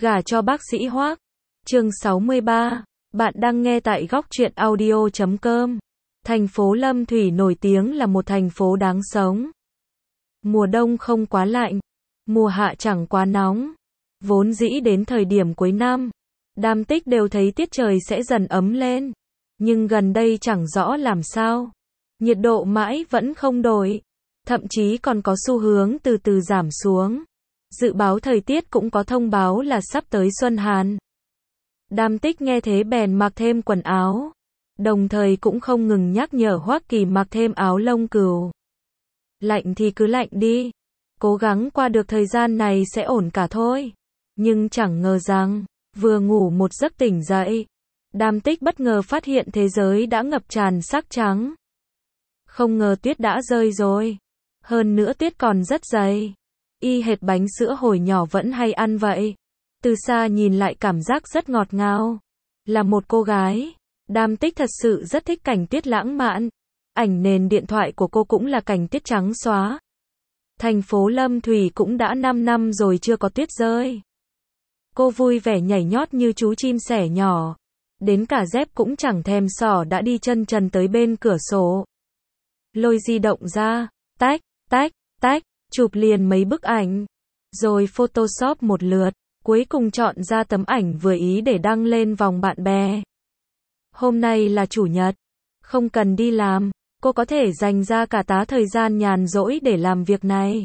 Gả cho bác sĩ Hoác. Chương 63. Bạn đang nghe tại góc truyện audio.com. Thành phố Lâm Thủy nổi tiếng là một thành phố đáng sống. Mùa đông không quá lạnh, mùa hạ chẳng quá nóng. Vốn dĩ đến thời điểm cuối năm, Đam Tích đều thấy tiết trời sẽ dần ấm lên. Nhưng gần đây chẳng rõ làm sao. Nhiệt độ mãi vẫn không đổi. Thậm chí còn có xu hướng từ từ giảm xuống. Dự báo thời tiết cũng có thông báo là sắp tới xuân hàn. Đam Tích nghe thế bèn mặc thêm quần áo. Đồng thời cũng không ngừng nhắc nhở Hoắc Kỳ mặc thêm áo lông cừu. Lạnh thì cứ lạnh đi. Cố gắng qua được thời gian này sẽ ổn cả thôi. Nhưng chẳng ngờ rằng, vừa ngủ một giấc tỉnh dậy. Đam Tích bất ngờ phát hiện thế giới đã ngập tràn sắc trắng. Không ngờ tuyết đã rơi rồi. Hơn nữa tuyết còn rất dày. Y hệt bánh sữa hồi nhỏ vẫn hay ăn vậy. Từ xa nhìn lại cảm giác rất ngọt ngào. Là một cô gái, Đam Tích thật sự rất thích cảnh tuyết lãng mạn. Ảnh nền điện thoại của cô cũng là cảnh tuyết trắng xóa. Thành phố Lâm Thủy cũng đã 5 năm rồi chưa có tuyết rơi. Cô vui vẻ nhảy nhót như chú chim sẻ nhỏ. Đến cả dép cũng chẳng thèm xỏ đã đi chân trần tới bên cửa sổ. Lôi di động ra, tách, tách, tách, chụp liền mấy bức ảnh. Rồi Photoshop một lượt, cuối cùng chọn ra tấm ảnh vừa ý để đăng lên vòng bạn bè. Hôm nay là chủ nhật, không cần đi làm, cô có thể dành ra cả tá thời gian nhàn rỗi để làm việc này.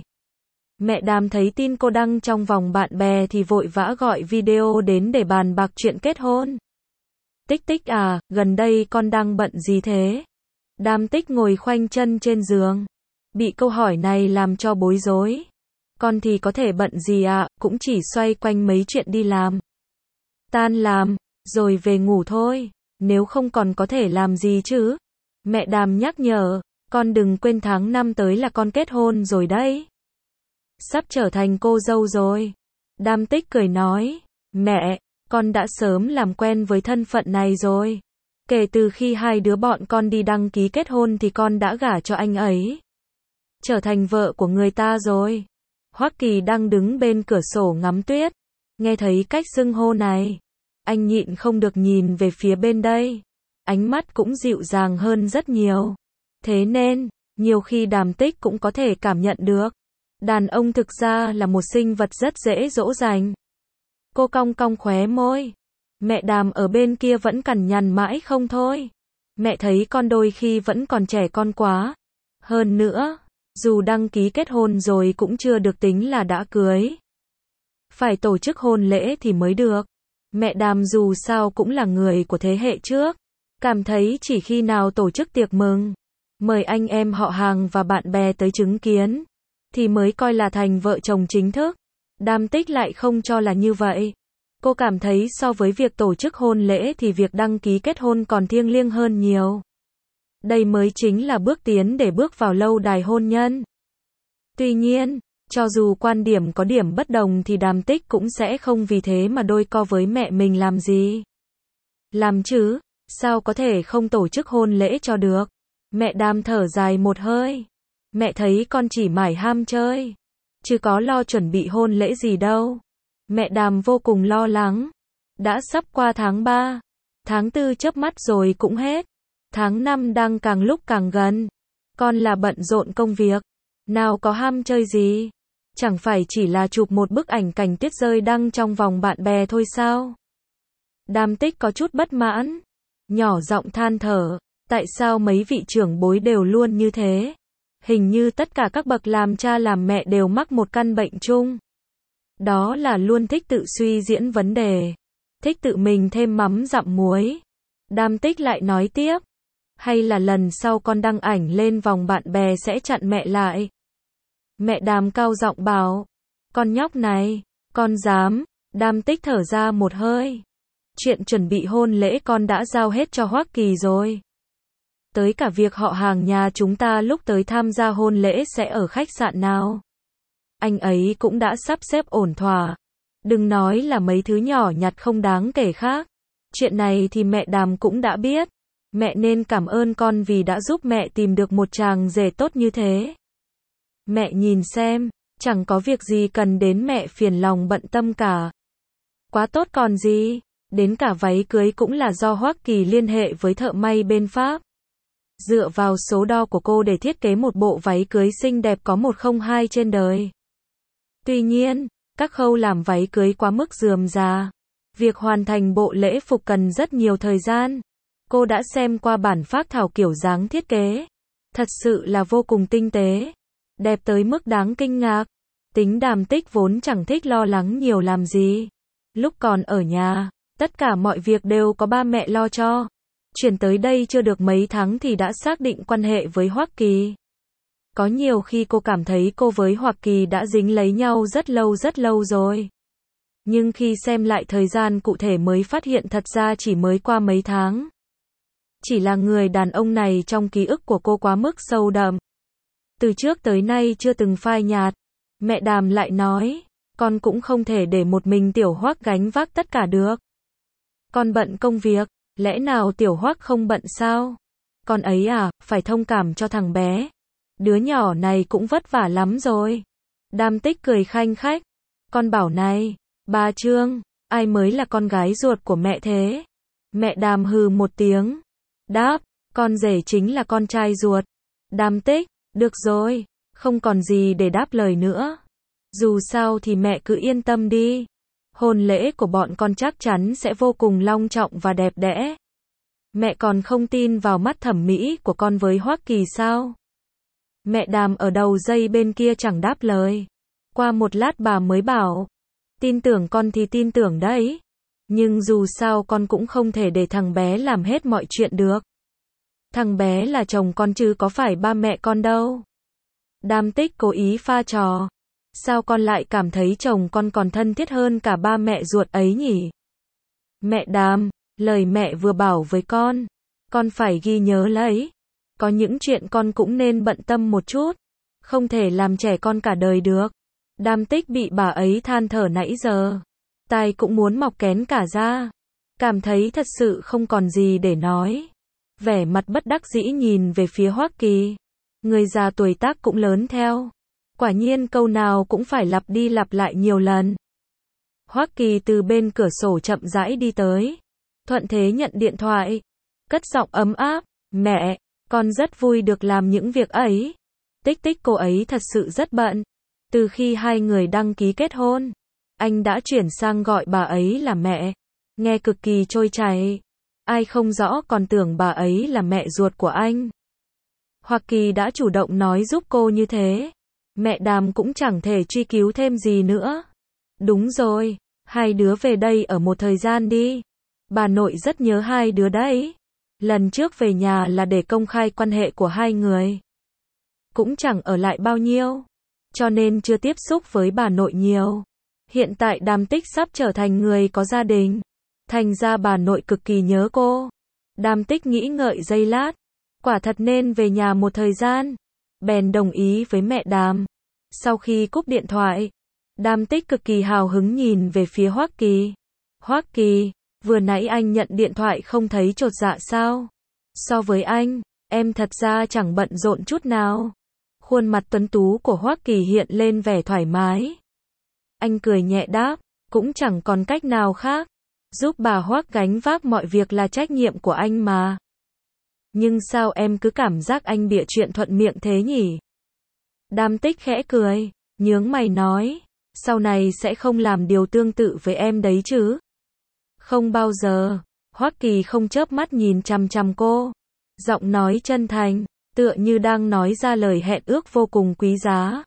Mẹ Đam thấy tin cô đăng trong vòng bạn bè thì vội vã gọi video đến để bàn bạc chuyện kết hôn. Tích Tích à, gần đây con đang bận gì thế? Đam Tích ngồi khoanh chân trên giường. Bị câu hỏi này làm cho bối rối. Con thì có thể bận gì ạ, cũng chỉ xoay quanh mấy chuyện đi làm. Tan làm, rồi về ngủ thôi. Nếu không còn có thể làm gì chứ? Mẹ Đam nhắc nhở, con đừng quên tháng 5 tới là con kết hôn rồi đấy. Sắp trở thành cô dâu rồi. Đam Tích cười nói, mẹ, con đã sớm làm quen với thân phận này rồi. Kể từ khi hai đứa bọn con đi đăng ký kết hôn thì con đã gả cho anh ấy. Trở thành vợ của người ta rồi. Hoắc Kỳ đang đứng bên cửa sổ ngắm tuyết. Nghe thấy cách xưng hô này. Anh nhịn không được nhìn về phía bên đây. Ánh mắt cũng dịu dàng hơn rất nhiều. Thế nên, nhiều khi Đàm Tích cũng có thể cảm nhận được. Đàn ông thực ra là một sinh vật rất dễ dỗ dành. Cô cong cong khóe môi. Mẹ Đàm ở bên kia vẫn cằn nhằn mãi không thôi. Mẹ thấy con đôi khi vẫn còn trẻ con quá. Hơn nữa, dù đăng ký kết hôn rồi cũng chưa được tính là đã cưới. Phải tổ chức hôn lễ thì mới được. Mẹ Đàm dù sao cũng là người của thế hệ trước. Cảm thấy chỉ khi nào tổ chức tiệc mừng, mời anh em họ hàng và bạn bè tới chứng kiến, thì mới coi là thành vợ chồng chính thức. Đam Tích lại không cho là như vậy. Cô cảm thấy so với việc tổ chức hôn lễ thì việc đăng ký kết hôn còn thiêng liêng hơn nhiều. Đây mới chính là bước tiến để bước vào lâu đài hôn nhân. Tuy nhiên, cho dù quan điểm có điểm bất đồng thì Đàm Tích cũng sẽ không vì thế mà đôi co với mẹ mình làm gì. Làm chứ, sao có thể không tổ chức hôn lễ cho được. Mẹ Đàm thở dài một hơi. Mẹ thấy con chỉ mải ham chơi, chứ có lo chuẩn bị hôn lễ gì đâu. Mẹ Đàm vô cùng lo lắng. Đã sắp qua tháng 3, tháng 4 chớp mắt rồi cũng hết. Tháng 5 đang càng lúc càng gần. Con là bận rộn công việc, nào có ham chơi gì. Chẳng phải chỉ là chụp một bức ảnh cảnh tuyết rơi đăng trong vòng bạn bè thôi sao? Đam Tích có chút bất mãn, nhỏ giọng than thở, tại sao mấy vị trưởng bối đều luôn như thế? Hình như tất cả các bậc làm cha làm mẹ đều mắc một căn bệnh chung. Đó là luôn thích tự suy diễn vấn đề, thích tự mình thêm mắm dặm muối. Đam Tích lại nói tiếp, hay là lần sau con đăng ảnh lên vòng bạn bè sẽ chặn mẹ lại. Mẹ Đàm cao giọng bảo, con nhóc này, con dám. Đam Tích thở ra một hơi. Chuyện chuẩn bị hôn lễ con đã giao hết cho Hoắc Kỳ rồi. Tới cả việc họ hàng nhà chúng ta lúc tới tham gia hôn lễ sẽ ở khách sạn nào. Anh ấy cũng đã sắp xếp ổn thỏa. Đừng nói là mấy thứ nhỏ nhặt không đáng kể khác. Chuyện này thì mẹ Đàm cũng đã biết. Mẹ nên cảm ơn con vì đã giúp mẹ tìm được một chàng rể tốt như thế. Mẹ nhìn xem, chẳng có việc gì cần đến mẹ phiền lòng bận tâm cả. Quá tốt còn gì, đến cả váy cưới cũng là do Hoắc Kỳ liên hệ với thợ may bên Pháp. Dựa vào số đo của cô để thiết kế một bộ váy cưới xinh đẹp có 102 trên đời. Tuy nhiên, các khâu làm váy cưới quá mức rườm rà. Việc hoàn thành bộ lễ phục cần rất nhiều thời gian. Cô đã xem qua bản phác thảo kiểu dáng thiết kế. Thật sự là vô cùng tinh tế. Đẹp tới mức đáng kinh ngạc. Tính Đàm Tích vốn chẳng thích lo lắng nhiều làm gì. Lúc còn ở nhà, tất cả mọi việc đều có ba mẹ lo cho. Chuyển tới đây chưa được mấy tháng thì đã xác định quan hệ với Hoắc Kỳ. Có nhiều khi cô cảm thấy cô với Hoắc Kỳ đã dính lấy nhau rất lâu rồi. Nhưng khi xem lại thời gian cụ thể mới phát hiện thật ra chỉ mới qua mấy tháng. Chỉ là người đàn ông này trong ký ức của cô quá mức sâu đậm. Từ trước tới nay chưa từng phai nhạt. Mẹ Đàm lại nói, con cũng không thể để một mình Tiểu Hoắc gánh vác tất cả được. Con bận công việc, lẽ nào Tiểu Hoắc không bận sao? Con ấy à, phải thông cảm cho thằng bé. Đứa nhỏ này cũng vất vả lắm rồi. Đàm Tích cười khanh khách. Con bảo này, bà Trương, ai mới là con gái ruột của mẹ thế? Mẹ Đàm hừ một tiếng. Đáp, con rể chính là con trai ruột. Đàm Tích, được rồi, không còn gì để đáp lời nữa. Dù sao thì mẹ cứ yên tâm đi. Hôn lễ của bọn con chắc chắn sẽ vô cùng long trọng và đẹp đẽ. Mẹ còn không tin vào mắt thẩm mỹ của con với Hoắc Kỳ sao? Mẹ Đàm ở đầu dây bên kia chẳng đáp lời. Qua một lát bà mới bảo, tin tưởng con thì tin tưởng đấy. Nhưng dù sao con cũng không thể để thằng bé làm hết mọi chuyện được. Thằng bé là chồng con chứ có phải ba mẹ con đâu. Đàm Tích cố ý pha trò. Sao con lại cảm thấy chồng con còn thân thiết hơn cả ba mẹ ruột ấy nhỉ? Mẹ Đàm, lời mẹ vừa bảo với con phải ghi nhớ lấy. Có những chuyện con cũng nên bận tâm một chút. Không thể làm trẻ con cả đời được. Đàm Tích bị bà ấy than thở nãy giờ. Tai cũng muốn mọc kén cả ra. Cảm thấy thật sự không còn gì để nói. Vẻ mặt bất đắc dĩ nhìn về phía Hoắc Kỳ. Người già tuổi tác cũng lớn theo. Quả nhiên câu nào cũng phải lặp đi lặp lại nhiều lần. Hoắc Kỳ từ bên cửa sổ chậm rãi đi tới. Thuận thế nhận điện thoại. Cất giọng ấm áp. Mẹ, con rất vui được làm những việc ấy. Tích Tích cô ấy thật sự rất bận. Từ khi hai người đăng ký kết hôn, anh đã chuyển sang gọi bà ấy là mẹ. Nghe cực kỳ trôi chảy. Ai không rõ còn tưởng bà ấy là mẹ ruột của anh. Hoắc Kỳ đã chủ động nói giúp cô như thế. Mẹ Đàm cũng chẳng thể truy cứu thêm gì nữa. Đúng rồi, hai đứa về đây ở một thời gian đi. Bà nội rất nhớ hai đứa đấy. Lần trước về nhà là để công khai quan hệ của hai người. Cũng chẳng ở lại bao nhiêu. Cho nên chưa tiếp xúc với bà nội nhiều. Hiện tại Đàm Tích sắp trở thành người có gia đình. Thành ra bà nội cực kỳ nhớ cô. Đàm Tích nghĩ ngợi giây lát. Quả thật nên về nhà một thời gian. Bèn đồng ý với mẹ Đàm. Sau khi cúp điện thoại, Đàm Tích cực kỳ hào hứng nhìn về phía Hoắc Kỳ. Hoắc Kỳ, vừa nãy anh nhận điện thoại không thấy chột dạ sao? So với anh, em thật ra chẳng bận rộn chút nào. Khuôn mặt tuấn tú của Hoắc Kỳ hiện lên vẻ thoải mái. Anh cười nhẹ đáp, cũng chẳng còn cách nào khác. Giúp bà Hoắc gánh vác mọi việc là trách nhiệm của anh mà. Nhưng sao em cứ cảm giác anh bịa chuyện thuận miệng thế nhỉ? Đàm Tích khẽ cười, nhướng mày nói, sau này sẽ không làm điều tương tự với em đấy chứ? Không bao giờ. Hoắc Kỳ không chớp mắt nhìn chằm chằm cô. Giọng nói chân thành, tựa như đang nói ra lời hẹn ước vô cùng quý giá.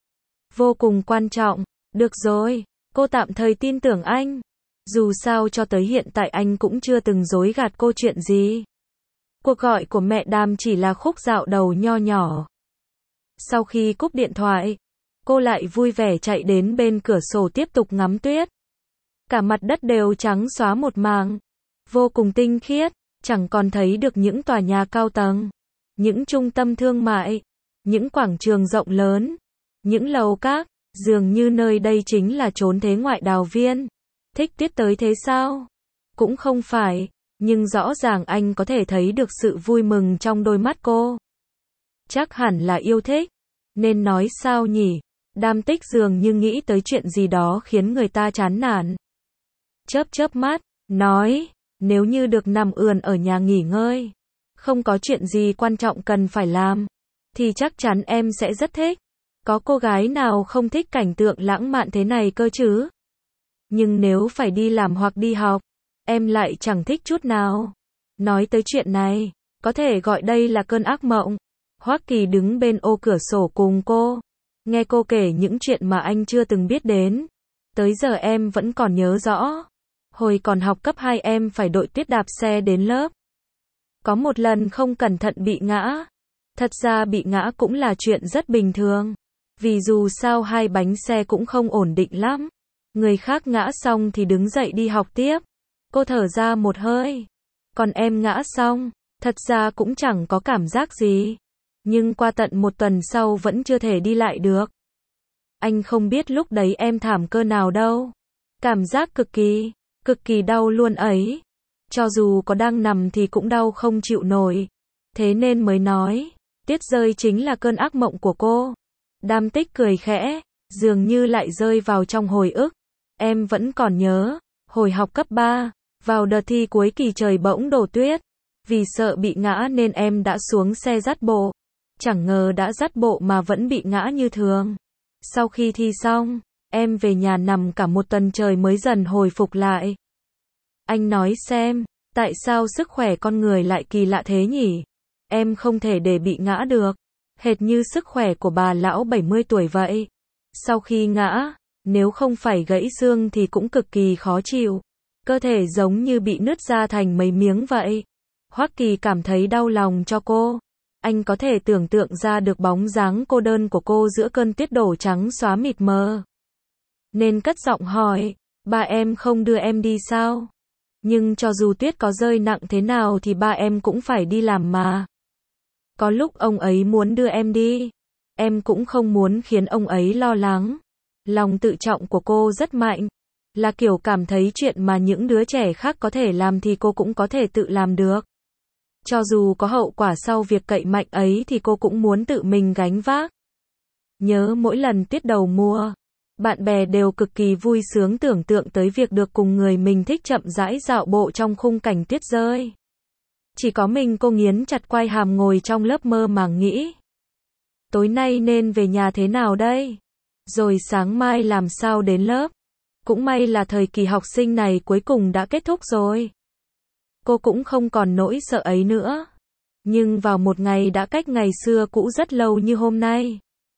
Vô cùng quan trọng. Được rồi, cô tạm thời tin tưởng anh. Dù sao cho tới hiện tại anh cũng chưa từng dối gạt cô chuyện gì. Cuộc gọi của mẹ Đàm chỉ là khúc dạo đầu nho nhỏ. Sau khi cúp điện thoại, cô lại vui vẻ chạy đến bên cửa sổ tiếp tục ngắm tuyết. Cả mặt đất đều trắng xóa một mảng. Vô cùng tinh khiết, chẳng còn thấy được những tòa nhà cao tầng, những trung tâm thương mại, những quảng trường rộng lớn, những lầu các, dường như nơi đây chính là chốn thế ngoại đào viên. Thích tuyết tới thế sao? Cũng không phải, nhưng rõ ràng anh có thể thấy được sự vui mừng trong đôi mắt cô. Chắc hẳn là yêu thích. Nên nói sao nhỉ? Đàm Tích dường như nghĩ tới chuyện gì đó khiến người ta chán nản. chớp chớp mắt, nói, nếu như được nằm ườn ở nhà nghỉ ngơi, không có chuyện gì quan trọng cần phải làm, thì chắc chắn em sẽ rất thích. Có cô gái nào không thích cảnh tượng lãng mạn thế này cơ chứ? Nhưng nếu phải đi làm hoặc đi học, em lại chẳng thích chút nào. Nói tới chuyện này, có thể gọi đây là cơn ác mộng. Hoắc Kỳ đứng bên ô cửa sổ cùng cô, nghe cô kể những chuyện mà anh chưa từng biết đến. Tới giờ em vẫn còn nhớ rõ. Hồi còn học cấp 2 em phải đội tuyết đạp xe đến lớp. Có một lần không cẩn thận bị ngã. Thật ra bị ngã cũng là chuyện rất bình thường. Vì dù sao hai bánh xe cũng không ổn định lắm. Người khác ngã xong thì đứng dậy đi học tiếp. Cô thở ra một hơi. Còn em ngã xong, thật ra cũng chẳng có cảm giác gì. Nhưng qua tận một tuần sau vẫn chưa thể đi lại được. Anh không biết lúc đấy em thảm cơ nào đâu. Cảm giác cực kỳ đau luôn ấy. Cho dù có đang nằm thì cũng đau không chịu nổi. Thế nên mới nói, tuyết rơi chính là cơn ác mộng của cô. Đam Tích cười khẽ, dường như lại rơi vào trong hồi ức. Em vẫn còn nhớ, hồi học cấp 3, vào đợt thi cuối kỳ trời bỗng đổ tuyết. Vì sợ bị ngã nên em đã xuống xe dắt bộ. Chẳng ngờ đã dắt bộ mà vẫn bị ngã như thường. Sau khi thi xong, em về nhà nằm cả một tuần trời mới dần hồi phục lại. Anh nói xem, tại sao sức khỏe con người lại kỳ lạ thế nhỉ? Em không thể để bị ngã được. Hệt như sức khỏe của bà lão 70 tuổi vậy. Sau khi ngã, nếu không phải gãy xương thì cũng cực kỳ khó chịu. Cơ thể giống như bị nứt ra thành mấy miếng vậy. Hoắc Kỳ cảm thấy đau lòng cho cô. Anh có thể tưởng tượng ra được bóng dáng cô đơn của cô giữa cơn tuyết đổ trắng xóa mịt mờ. Nên cất giọng hỏi, ba em không đưa em đi sao? Nhưng cho dù tuyết có rơi nặng thế nào thì ba em cũng phải đi làm mà. Có lúc ông ấy muốn đưa em đi. Em cũng không muốn khiến ông ấy lo lắng. Lòng tự trọng của cô rất mạnh. Là kiểu cảm thấy chuyện mà những đứa trẻ khác có thể làm thì cô cũng có thể tự làm được. Cho dù có hậu quả sau việc cậy mạnh ấy thì cô cũng muốn tự mình gánh vác. Nhớ mỗi lần tuyết đầu mùa, bạn bè đều cực kỳ vui sướng tưởng tượng tới việc được cùng người mình thích chậm rãi dạo bộ trong khung cảnh tuyết rơi. Chỉ có mình cô nghiến chặt quai hàm ngồi trong lớp mơ màng nghĩ. Tối nay nên về nhà thế nào đây? Rồi sáng mai làm sao đến lớp? Cũng may là thời kỳ học sinh này cuối cùng đã kết thúc rồi. Cô cũng không còn nỗi sợ ấy nữa. Nhưng vào một ngày đã cách ngày xưa cũ rất lâu như hôm nay.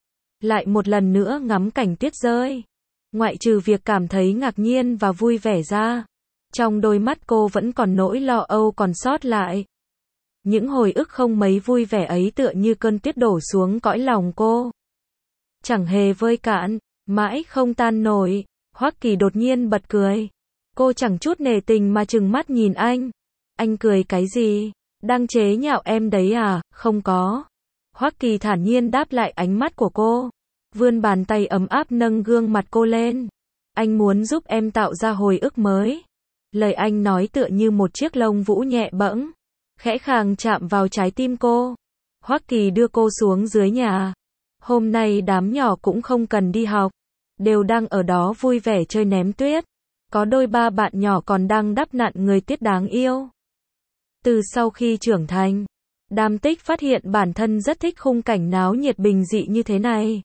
Lại một lần nữa ngắm cảnh tuyết rơi. Ngoại trừ việc cảm thấy ngạc nhiên và vui vẻ ra. Trong đôi mắt cô vẫn còn nỗi lo âu còn sót lại. Những hồi ức không mấy vui vẻ ấy tựa như cơn tuyết đổ xuống cõi lòng cô. Chẳng hề vơi cạn, mãi không tan nổi. Hoắc Kỳ đột nhiên bật cười. Cô chẳng chút nể tình mà trừng mắt nhìn anh. Anh cười cái gì? Đang chế nhạo em đấy à? Không có. Hoắc Kỳ thản nhiên đáp lại ánh mắt của cô. Vươn bàn tay ấm áp nâng gương mặt cô lên. Anh muốn giúp em tạo ra hồi ức mới. Lời anh nói tựa như một chiếc lông vũ nhẹ bẫng. Khẽ khàng chạm vào trái tim cô. Hoắc Kỳ đưa cô xuống dưới nhà. Hôm nay đám nhỏ cũng không cần đi học. Đều đang ở đó vui vẻ chơi ném tuyết. Có đôi ba bạn nhỏ còn đang đắp nặn người tuyết đáng yêu. Từ sau khi trưởng thành, Đam Tích phát hiện bản thân rất thích khung cảnh náo nhiệt bình dị như thế này.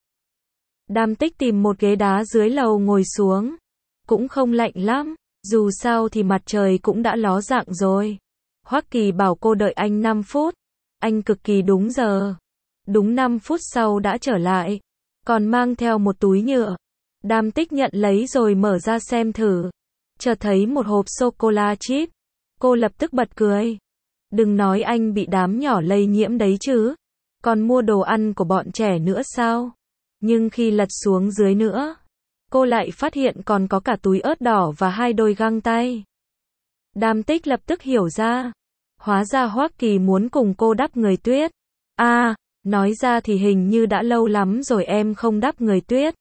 Đam Tích tìm một ghế đá dưới lầu ngồi xuống. Cũng không lạnh lắm, dù sao thì mặt trời cũng đã ló dạng rồi. Hoắc Kỳ bảo cô đợi anh 5 phút. Anh cực kỳ đúng giờ. Đúng 5 phút sau đã trở lại. Còn mang theo một túi nhựa. Đam Tích nhận lấy rồi mở ra xem thử. Chợt thấy một hộp sô-cô-la chip. Cô lập tức bật cười. Đừng nói anh bị đám nhỏ lây nhiễm đấy chứ. Còn mua đồ ăn của bọn trẻ nữa sao? Nhưng khi lật xuống dưới nữa, cô lại phát hiện còn có cả túi ớt đỏ và 2 đôi găng tay. Đam Tích lập tức hiểu ra. Hóa ra Hoắc Kỳ muốn cùng cô đắp người tuyết. À, nói ra thì hình như đã lâu lắm rồi em không đắp người tuyết.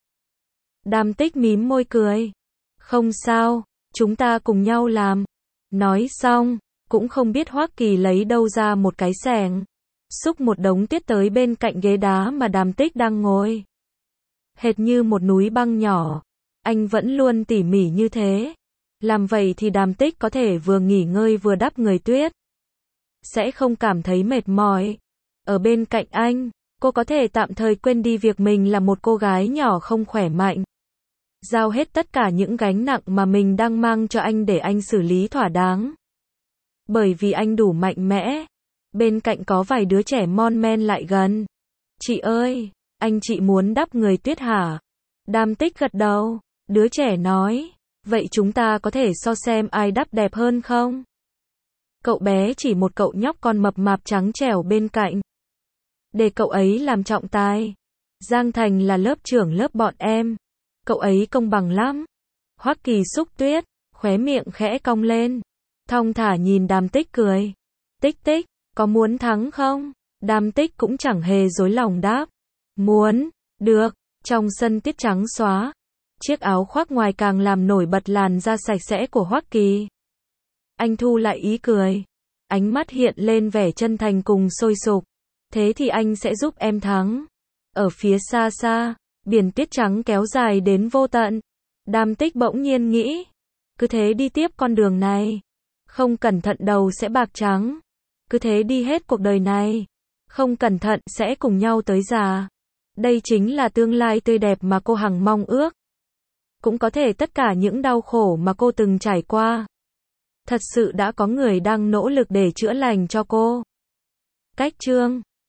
Đam Tích mím môi cười. Không sao, chúng ta cùng nhau làm. Nói xong, cũng không biết Hoắc Kỳ lấy đâu ra một cái xẻng. Xúc một đống tuyết tới bên cạnh ghế đá mà Đam Tích đang ngồi. Hệt như một núi băng nhỏ. Anh vẫn luôn tỉ mỉ như thế. Làm vậy thì Đàm Tích có thể vừa nghỉ ngơi vừa đắp người Tuyết. Sẽ không cảm thấy mệt mỏi. Ở bên cạnh anh, cô có thể tạm thời quên đi việc mình là một cô gái nhỏ không khỏe mạnh. Giao hết tất cả những gánh nặng mà mình đang mang cho anh để anh xử lý thỏa đáng. Bởi vì anh đủ mạnh mẽ. Bên cạnh có vài đứa trẻ mon men lại gần. Chị ơi, anh chị muốn đắp người Tuyết hả? Đàm Tích gật đầu. Đứa trẻ nói, vậy chúng ta có thể so xem ai đắp đẹp hơn không? Cậu bé chỉ một cậu nhóc con mập mạp trắng trẻo bên cạnh. Để cậu ấy làm trọng tài. Giang Thành là lớp trưởng lớp bọn em. Cậu ấy công bằng lắm. Hoắc Kỳ xúc Tuyết, khóe miệng khẽ cong lên. Thong thả nhìn Đàm Tích cười. Tích Tích, có muốn thắng không? Đàm Tích cũng chẳng hề dối lòng đáp. Muốn, được. Trong sân tiết trắng xóa. Chiếc áo khoác ngoài càng làm nổi bật làn da sạch sẽ của Hoắc Kỳ. Anh thu lại ý cười. Ánh mắt hiện lên vẻ chân thành cùng sôi sục. Thế thì anh sẽ giúp em thắng. Ở phía xa xa, biển tuyết trắng kéo dài đến vô tận. Đàm Tích bỗng nhiên nghĩ. Cứ thế đi tiếp con đường này. Không cẩn thận đầu sẽ bạc trắng. Cứ thế đi hết cuộc đời này. Không cẩn thận sẽ cùng nhau tới già. Đây chính là tương lai tươi đẹp mà cô hằng mong ước. Cũng có thể tất cả những đau khổ mà cô từng trải qua. Thật sự đã có người đang nỗ lực để chữa lành cho cô. Cách chương